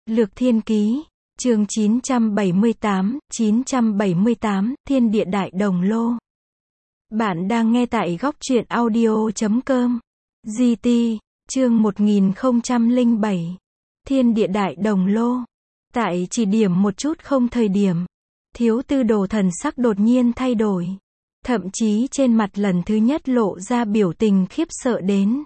Lược Thiên Ký, chương 978, Thiên Địa Đại Đồng Lô. Bạn đang nghe tại góc truyện audio.com. GT, chương 1007. Thiên Địa Đại Đồng Lô. Tại chỉ điểm một chút không thời điểm, Thiếu Tư Đồ thần sắc đột nhiên thay đổi. Thậm chí trên mặt lần thứ nhất lộ ra biểu tình khiếp sợ đến.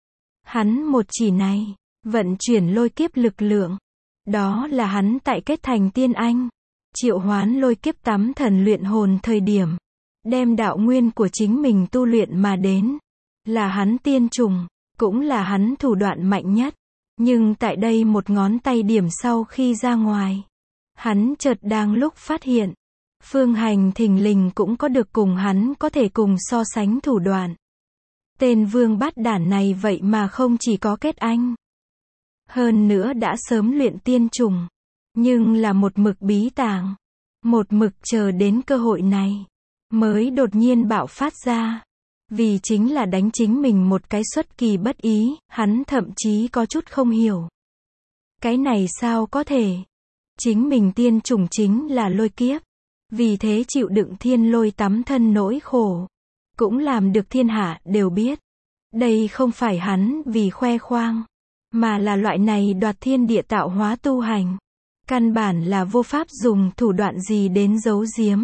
Hắn một chỉ này, vận chuyển lôi kiếp lực lượng. Đó là hắn tại kết thành tiên anh, triệu hoán lôi kiếp tắm thần luyện hồn thời điểm, đem đạo nguyên của chính mình tu luyện mà đến. Là hắn tiên trùng, cũng là hắn thủ đoạn mạnh nhất. Nhưng tại đây một ngón tay điểm sau khi ra ngoài, hắn chợt đang lúc phát hiện, Phương Hành thình lình cũng có được cùng hắn có thể cùng so sánh thủ đoạn. Tên vương bát đản này vậy mà không chỉ có kết anh, hơn nữa đã sớm luyện tiên trùng, nhưng là một mực bí tàng, một mực chờ đến cơ hội này, mới đột nhiên bạo phát ra. Vì chính là đánh chính mình một cái xuất kỳ bất ý, hắn thậm chí có chút không hiểu. Cái này sao có thể? Chính mình tiên trùng chính là lôi kiếp, vì thế chịu đựng thiên lôi tắm thân nỗi khổ, cũng làm được thiên hạ đều biết. Đây không phải hắn vì khoe khoang, mà là loại này đoạt thiên địa tạo hóa tu hành. Căn bản là vô pháp dùng thủ đoạn gì đến giấu giếm.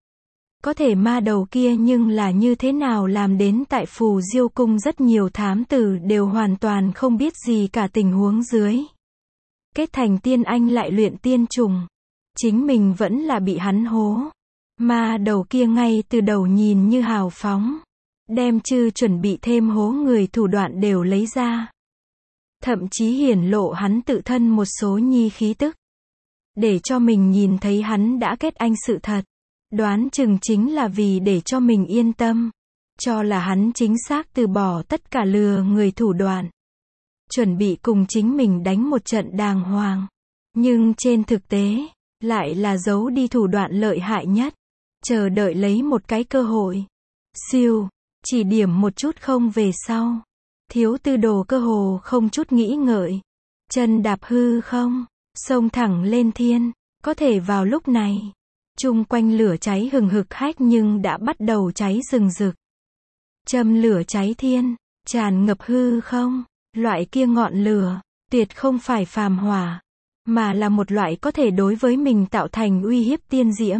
Có thể ma đầu kia nhưng là như thế nào làm đến tại Phù Diêu Cung rất nhiều thám tử đều hoàn toàn không biết gì cả tình huống dưới. Kết thành tiên anh lại luyện tiên trùng. Chính mình vẫn là bị hắn hố. Ma đầu kia ngay từ đầu nhìn như hào phóng. Đem chư chuẩn bị thêm hố người thủ đoạn đều lấy ra. Thậm chí hiển lộ hắn tự thân một số nhi khí tức. Để cho mình nhìn thấy hắn đã kết anh sự thật. Đoán chừng chính là vì để cho mình yên tâm. Cho là hắn chính xác từ bỏ tất cả lừa người thủ đoạn. Chuẩn bị cùng chính mình đánh một trận đàng hoàng. Nhưng trên thực tế, lại là giấu đi thủ đoạn lợi hại nhất. Chờ đợi lấy một cái cơ hội. Siêu, chỉ điểm một chút không về sau. Thiếu Tư Đồ cơ hồ không chút nghĩ ngợi. Chân đạp hư không, xông thẳng lên thiên. Có thể vào lúc này, chung quanh lửa cháy hừng hực hách nhưng đã bắt đầu cháy rừng rực. Châm lửa cháy thiên, tràn ngập hư không. Loại kia ngọn lửa, tuyệt không phải phàm hỏa, mà là một loại có thể đối với mình tạo thành uy hiếp tiên diễm.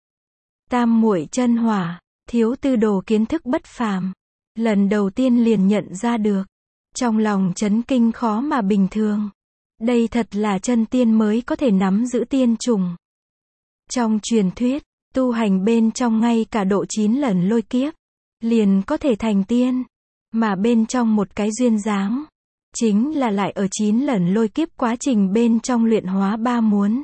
Tam muội chân hỏa, Thiếu Tư Đồ kiến thức bất phàm. Lần đầu tiên liền nhận ra được. Trong lòng chấn kinh khó mà bình thường. Đây thật là chân tiên mới có thể nắm giữ tiên trùng. Trong truyền thuyết, tu hành bên trong ngay cả độ 9 lần lôi kiếp, liền có thể thành tiên. Mà bên trong một cái duyên dáng, chính là lại ở 9 lần lôi kiếp quá trình bên trong luyện hóa ba muốn.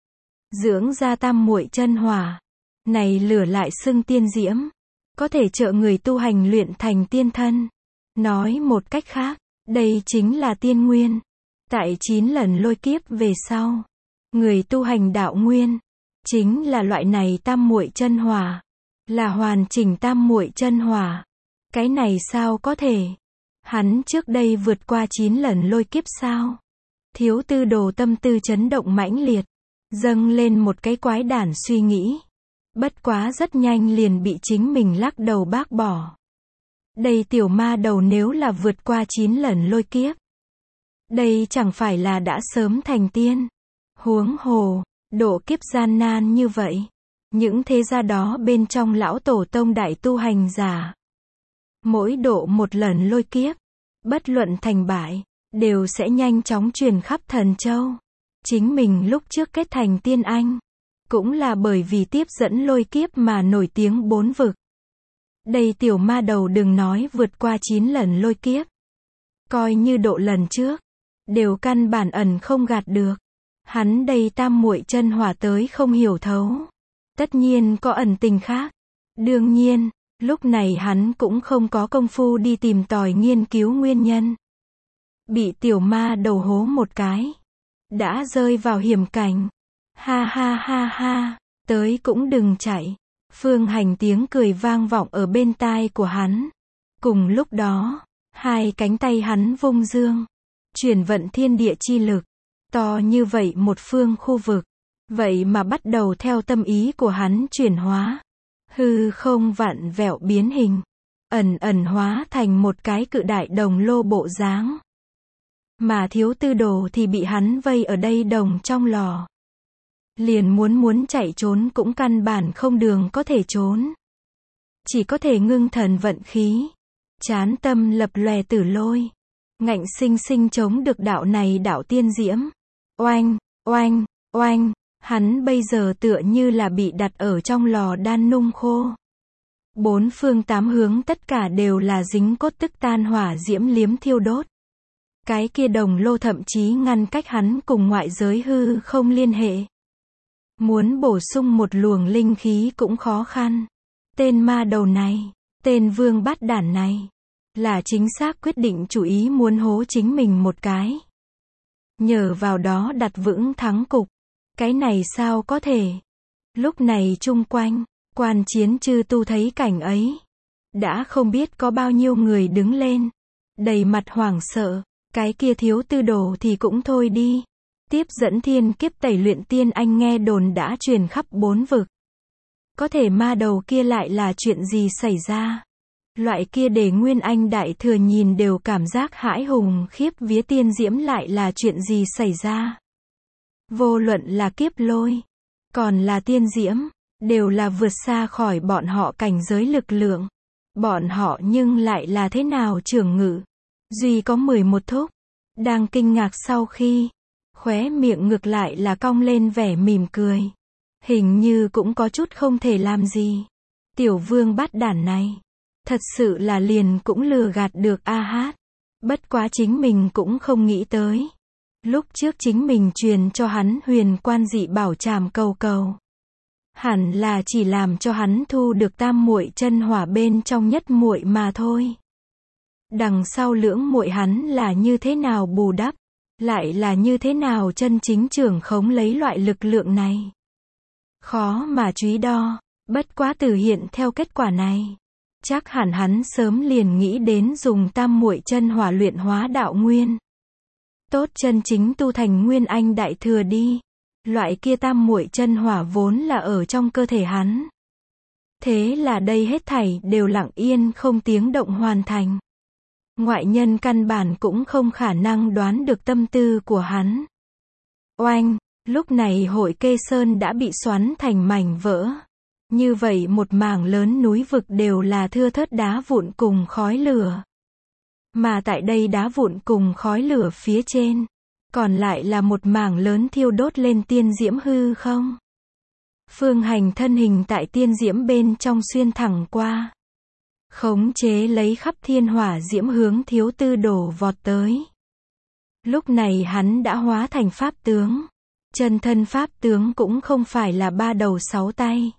Dưỡng ra tam muội chân hỏa. Này lửa lại xưng tiên diễm. Có thể trợ người tu hành luyện thành tiên thân. Nói một cách khác, đây chính là tiên nguyên. Tại 9 lần lôi kiếp về sau, người tu hành đạo nguyên, chính là loại này tam muội chân hỏa. Là hoàn chỉnh tam muội chân hỏa. Cái này sao có thể? Hắn trước đây vượt qua 9 lần lôi kiếp sao? Thiếu Tư Đồ tâm tư chấn động mãnh liệt. Dâng lên một cái quái đản suy nghĩ. Bất quá rất nhanh liền bị chính mình lắc đầu bác bỏ. Đây tiểu ma đầu nếu là vượt qua 9 lần lôi kiếp, đây chẳng phải là đã sớm thành tiên. Huống hồ, độ kiếp gian nan như vậy. Những thế gia đó bên trong lão tổ tông đại tu hành giả. Mỗi độ một lần lôi kiếp, bất luận thành bại, đều sẽ nhanh chóng truyền khắp Thần Châu. Chính mình lúc trước kết thành tiên anh, cũng là bởi vì tiếp dẫn lôi kiếp mà nổi tiếng 4 vực. Đây tiểu ma đầu đừng nói vượt qua 9 lần lôi kiếp. Coi như độ lần trước, đều căn bản ẩn không gạt được. Hắn đây tam muội chân hỏa tới không hiểu thấu. Tất nhiên có ẩn tình khác. Đương nhiên, lúc này hắn cũng không có công phu đi tìm tòi nghiên cứu nguyên nhân. Bị tiểu ma đầu hố một cái, đã rơi vào hiểm cảnh. Ha ha ha ha, tới cũng đừng chạy. Phương Hành tiếng cười vang vọng ở bên tai của hắn. Cùng lúc đó, hai cánh tay hắn vung dương, chuyển vận thiên địa chi lực, To như vậy một phương khu vực. Vậy mà bắt đầu theo tâm ý của hắn chuyển hóa. Hư không vặn vẹo biến hình. Ẩn ẩn hóa thành một cái cự đại đồng lô bộ dáng. Mà Thiếu Tư Đồ thì bị hắn vây ở đây đồng trong lò. Liền muốn chạy trốn cũng căn bản không đường có thể trốn. Chỉ có thể ngưng thần vận khí. Chán tâm lập lòe tử lôi. Ngạnh sinh sinh chống được đạo này đạo tiên diễm. Oanh, oanh, oanh. Hắn bây giờ tựa như là bị đặt ở trong lò đan nung khô. Bốn phương tám hướng tất cả đều là dính cốt tức tan hỏa diễm liếm thiêu đốt. Cái kia đồng lô thậm chí ngăn cách hắn cùng ngoại giới hư không liên hệ. Muốn bổ sung một luồng linh khí cũng khó khăn. Tên ma đầu này, tên vương bát đản này, là chính xác quyết định chủ ý muốn hố chính mình một cái. Nhờ vào đó đặt vững thắng cục. Cái này sao có thể? Lúc này chung quanh, quan chiến chư tu thấy cảnh ấy. Đã không biết có bao nhiêu người đứng lên. Đầy mặt hoảng sợ. Cái kia Thiếu Tư Đồ thì cũng thôi đi. Tiếp dẫn thiên kiếp tẩy luyện tiên anh nghe đồn đã truyền khắp bốn vực. Có thể ma đầu kia lại là chuyện gì xảy ra? Loại kia để Nguyên Anh đại thừa nhìn đều cảm giác hãi hùng khiếp vía tiên diễm lại là chuyện gì xảy ra? Vô luận là kiếp lôi, còn là tiên diễm, đều là vượt xa khỏi bọn họ cảnh giới lực lượng. Bọn họ nhưng lại là thế nào trưởng ngự? Duy có 11 thúc. Đang kinh ngạc sau khi, khóe miệng ngược lại là cong lên vẻ mỉm cười. Hình như cũng có chút không thể làm gì. Tiểu vương bát đản này, thật sự là liền cũng lừa gạt được a hát. Bất quá chính mình cũng không nghĩ tới. Lúc trước chính mình truyền cho hắn huyền quan dị bảo trảm cầu cầu. Hẳn là chỉ làm cho hắn thu được tam muội chân hỏa bên trong nhất muội mà thôi. Đằng sau lưỡng muội hắn là như thế nào bù đắp, lại là như thế nào chân chính trưởng khống lấy loại lực lượng này. Khó mà truy đo, bất quá từ hiện theo kết quả này. Chắc hẳn hắn sớm liền nghĩ đến dùng tam muội chân hỏa luyện hóa đạo nguyên. Tốt chân chính tu thành Nguyên Anh đại thừa đi. Loại kia tam muội chân hỏa vốn là ở trong cơ thể hắn. Thế là đây hết thảy đều lặng yên không tiếng động hoàn thành. Ngoại nhân căn bản cũng không khả năng đoán được tâm tư của hắn. Oanh, lúc này Hội Kê Sơn đã bị xoắn thành mảnh vỡ. Như vậy một mảng lớn núi vực đều là thưa thớt đá vụn cùng khói lửa. Mà tại đây đá vụn cùng khói lửa phía trên, còn lại là một mảng lớn thiêu đốt lên tiên diễm hư không. Phương Hành thân hình tại tiên diễm bên trong xuyên thẳng qua. Khống chế lấy khắp thiên hỏa diễm hướng Thiếu Tư Đồ vọt tới. Lúc này hắn đã hóa thành pháp tướng. Chân thân pháp tướng cũng không phải là 3 đầu 6 tay.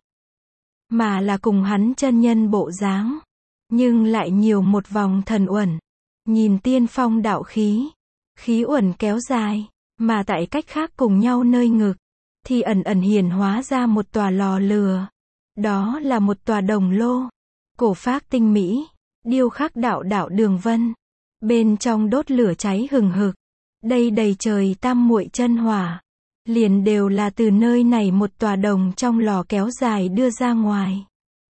Mà là cùng hắn chân nhân bộ dáng. Nhưng lại nhiều một vòng thần uẩn. Nhìn tiên phong đạo khí. Khí uẩn kéo dài. Mà tại cách khác cùng nhau nơi ngực. Thì ẩn ẩn hiển hóa ra một tòa lò lửa. Đó là một tòa đồng lô. Cổ phác tinh mỹ. Điêu khắc đạo đạo đường vân. Bên trong đốt lửa cháy hừng hực. Đây đầy trời tam muội chân hỏa. Liền đều là từ nơi này một tòa đồng trong lò kéo dài đưa ra ngoài.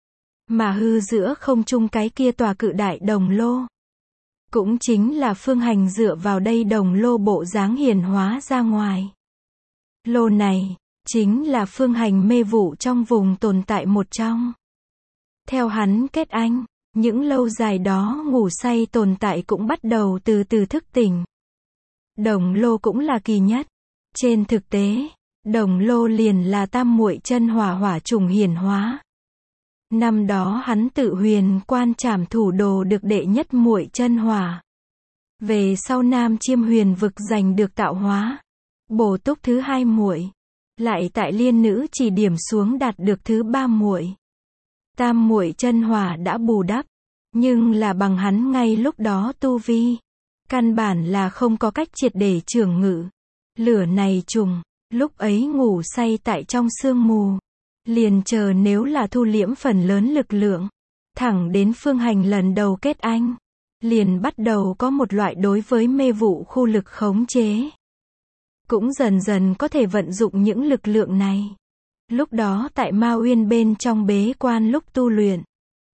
Mà hư giữa không trung cái kia tòa cự đại đồng lô. Cũng chính là Phương Hành dựa vào đây đồng lô bộ dáng hiển hóa ra ngoài. Lô này, chính là Phương Hành mê vụ trong vùng tồn tại một trong. Theo hắn kết anh, những lâu dài đó ngủ say tồn tại cũng bắt đầu từ từ thức tỉnh. Đồng lô cũng là kỳ nhất. Trên thực tế, đồng lô liền là tam muội chân hỏa hỏa trùng hiển hóa. Năm đó hắn tự huyền quan trảm thủ đồ được đệ nhất muội chân hỏa. Về sau Nam Chiêm Huyền vực giành được tạo hóa. Bổ túc thứ 2 muội. Lại tại Liên Nữ chỉ điểm xuống đạt được thứ 3 muội. Tam muội chân hỏa đã bù đắp. Nhưng là bằng hắn ngay lúc đó tu vi. Căn bản là không có cách triệt để trưởng ngự. Lửa này trùng, lúc ấy ngủ say tại trong sương mù. Liền chờ nếu là thu liễm phần lớn lực lượng. Thẳng đến Phương Hành lần đầu kết anh. Liền bắt đầu có một loại đối với mê vụ khu lực khống chế. cũng dần dần có thể vận dụng những lực lượng này. Lúc đó tại Ma Uyên bên trong bế quan lúc tu luyện,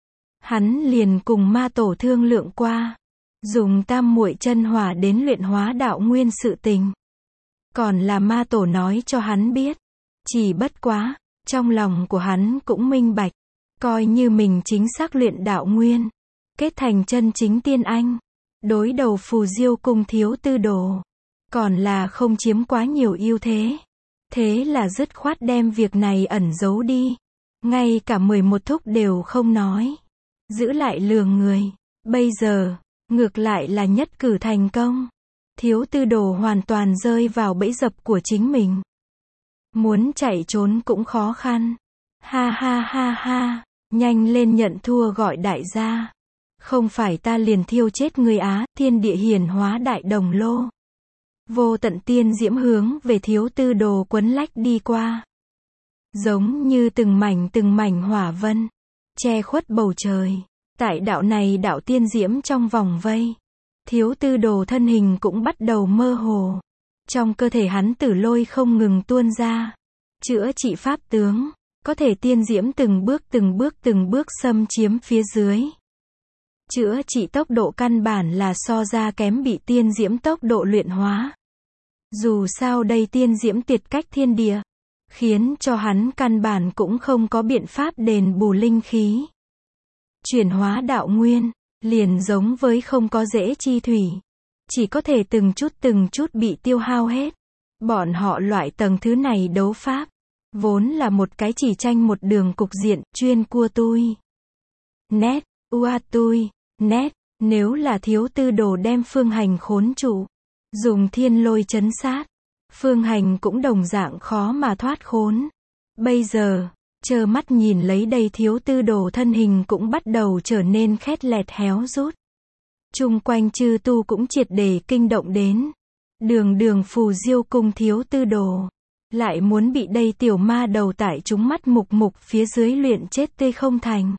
hắn liền cùng ma tổ thương lượng qua, dùng tam muội chân hỏa đến luyện hóa đạo nguyên sự tình. Còn là ma tổ nói cho hắn biết, chỉ bất quá, trong lòng của hắn cũng minh bạch, coi như mình chính xác luyện đạo nguyên, kết thành chân chính tiên anh, đối đầu Phù Diêu cung thiếu tư đồ, còn là không chiếm quá nhiều ưu thế. Thế là dứt khoát đem việc này ẩn giấu đi, ngay cả 11 thúc đều không nói, giữ lại lừa người. Bây giờ, ngược lại là nhất cử thành công. Thiếu tư đồ hoàn toàn rơi vào bẫy dập của chính mình. Muốn chạy trốn cũng khó khăn. Ha ha ha ha, nhanh lên nhận thua gọi đại gia. Không phải ta liền thiêu chết người á, thiên địa hiển hóa đại đồng lô. Vô tận tiên diễm hướng về thiếu tư đồ quấn lách đi qua. Giống như từng mảnh hỏa vân, che khuất bầu trời. Tại đạo này đạo tiên diễm trong vòng vây, thiếu tư đồ thân hình cũng bắt đầu mơ hồ. Trong cơ thể hắn tử lôi không ngừng tuôn ra. Chữa trị pháp tướng, có thể tiên diễm từng bước xâm chiếm phía dưới. Chữa trị tốc độ căn bản là so ra kém bị tiên diễm tốc độ luyện hóa. Dù sao đây tiên diễm tiệt cách thiên địa, khiến cho hắn căn bản cũng không có biện pháp đền bù linh khí. Chuyển hóa đạo nguyên, liền giống với không có rễ chi thủy. Chỉ có thể từng chút bị tiêu hao hết. Bọn họ loại tầng thứ này đấu pháp, vốn là một cái chỉ tranh một đường cục diện, chuyên cua tui. Nét, ua tui, nét, nếu là thiếu tư đồ đem Phương Hành khốn trụ, dùng thiên lôi trấn sát, Phương Hành cũng đồng dạng khó mà thoát khốn. Bây giờ, trơ mắt nhìn lấy đây thiếu tư đồ thân hình cũng bắt đầu trở nên khét lẹt héo rút. Chung quanh chư tu cũng triệt để kinh động đến. Đường Phù Diêu cung thiếu tư đồ, lại muốn bị đây tiểu ma đầu tại chúng mắt mục phía dưới luyện chết tươi không thành.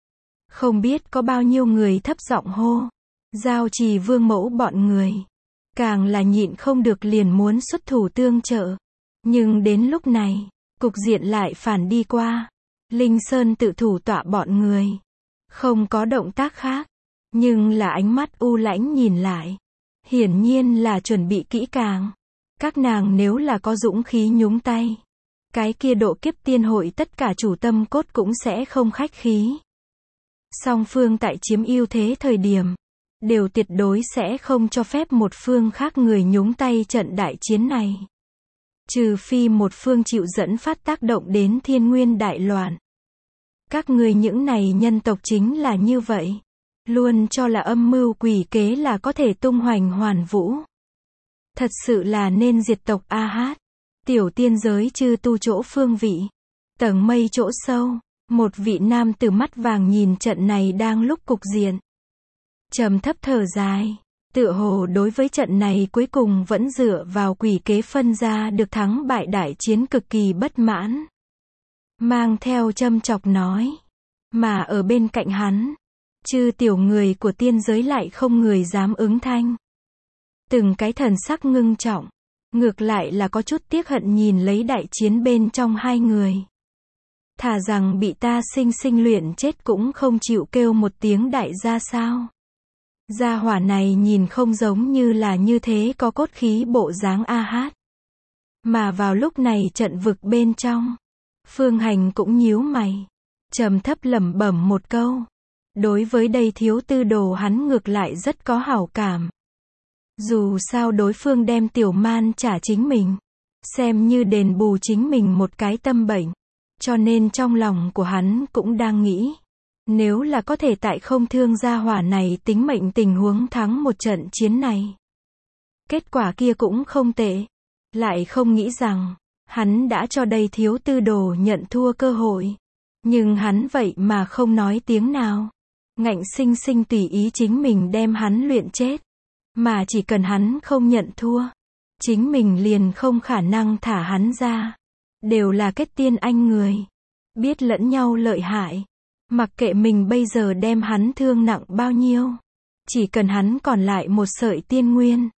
Không biết có bao nhiêu người thấp giọng hô. Giao Trì vương mẫu bọn người, càng là nhịn không được liền muốn xuất thủ tương trợ. Nhưng đến lúc này, cục diện lại phản đi qua. Linh Sơn tự thủ tọa bọn người, không có động tác khác, nhưng là ánh mắt u lãnh nhìn lại, hiển nhiên là chuẩn bị kỹ càng. Các nàng nếu là có dũng khí nhúng tay, cái kia độ kiếp tiên hội tất cả chủ tâm cốt cũng sẽ không khách khí. Song phương tại chiếm ưu thế thời điểm, đều tuyệt đối sẽ không cho phép một phương khác người nhúng tay trận đại chiến này. Trừ phi một phương chịu dẫn phát tác động đến thiên nguyên đại loạn. Các người những này nhân tộc chính là như vậy. Luôn cho là âm mưu quỷ kế là có thể tung hoành hoàn vũ. Thật sự là nên diệt tộc A Hát. Tiểu tiên giới chư tu chỗ phương vị. Tầng mây chỗ sâu. Một vị nam tử mắt vàng nhìn trận này đang lúc cục diện. Trầm thấp thở dài. Tựa hồ đối với trận này cuối cùng vẫn dựa vào quỷ kế phân ra được thắng bại đại chiến cực kỳ bất mãn. Mang theo châm chọc nói. Mà ở bên cạnh hắn, chư tiểu người của tiên giới lại không người dám ứng thanh. Từng cái thần sắc ngưng trọng, ngược lại là có chút tiếc hận nhìn lấy đại chiến bên trong hai người. Thà rằng bị ta sinh luyện chết cũng không chịu kêu một tiếng đại gia sao. Gia hỏa này nhìn không giống như là như thế có cốt khí bộ dáng A Hát. Mà vào lúc này trận vực bên trong, Phương Hành cũng nhíu mày, trầm thấp lẩm bẩm một câu. Đối với đây thiếu tư đồ hắn ngược lại rất có hảo cảm. Dù sao đối phương đem tiểu man trả chính mình, xem như đền bù chính mình một cái tâm bệnh. Cho nên trong lòng của hắn cũng đang nghĩ, nếu là có thể tại không thương gia hỏa này tính mệnh tình huống thắng một trận chiến này, kết quả kia cũng không tệ. Lại không nghĩ rằng, hắn đã cho đây thiếu tư đồ nhận thua cơ hội. Nhưng hắn vậy mà không nói tiếng nào. Ngạnh sinh tùy ý chính mình đem hắn luyện chết. Mà chỉ cần hắn không nhận thua, chính mình liền không khả năng thả hắn ra. Đều là kết tiên anh người, biết lẫn nhau lợi hại. Mặc kệ mình bây giờ đem hắn thương nặng bao nhiêu, chỉ cần hắn còn lại một sợi tiên nguyên,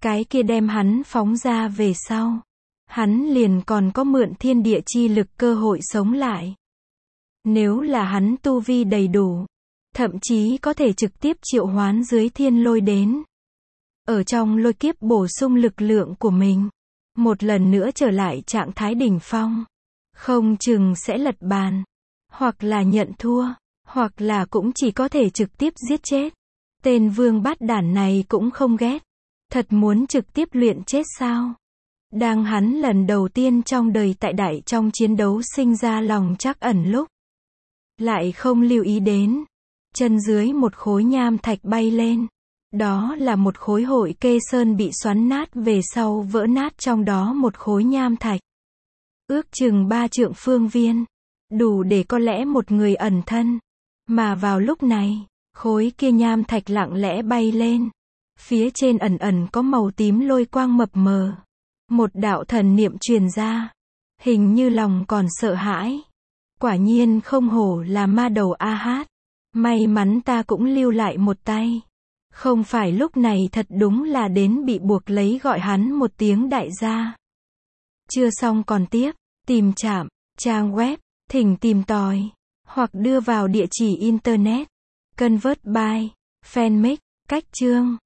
Cái kia đem hắn phóng ra về sau, hắn liền còn có mượn thiên địa chi lực cơ hội sống lại. Nếu là hắn tu vi đầy đủ, thậm chí có thể trực tiếp triệu hoán dưới thiên lôi đến. Ở trong lôi kiếp bổ sung lực lượng của mình, một lần nữa trở lại trạng thái đỉnh phong. Không chừng sẽ lật bàn, hoặc là nhận thua, hoặc là cũng chỉ có thể trực tiếp giết chết. Tên vương bát đản này cũng không ghét. Thật muốn trực tiếp luyện chết sao? Đang hắn lần đầu tiên trong đời tại đại trong chiến đấu sinh ra lòng trắc ẩn lúc, lại không lưu ý đến, chân dưới một khối nham thạch bay lên. Đó là một khối hội kê sơn bị xoắn nát về sau vỡ nát trong đó một khối nham thạch. Ước chừng 3 trượng phương viên, đủ để có lẽ một người ẩn thân. Mà vào lúc này, khối kia nham thạch lặng lẽ bay lên. Phía trên ẩn ẩn có màu tím lôi quang mập mờ. Một đạo thần niệm truyền ra. Hình như lòng còn sợ hãi. Quả nhiên không hổ là ma đầu A Hát. May mắn ta cũng lưu lại một tay. Không phải lúc này thật đúng là đến bị buộc lấy gọi hắn một tiếng đại gia. Chưa xong còn tiếp. Tìm trạm, trang web, thỉnh tìm tòi. Hoặc đưa vào địa chỉ internet. Convert by, fanmix, cách chương.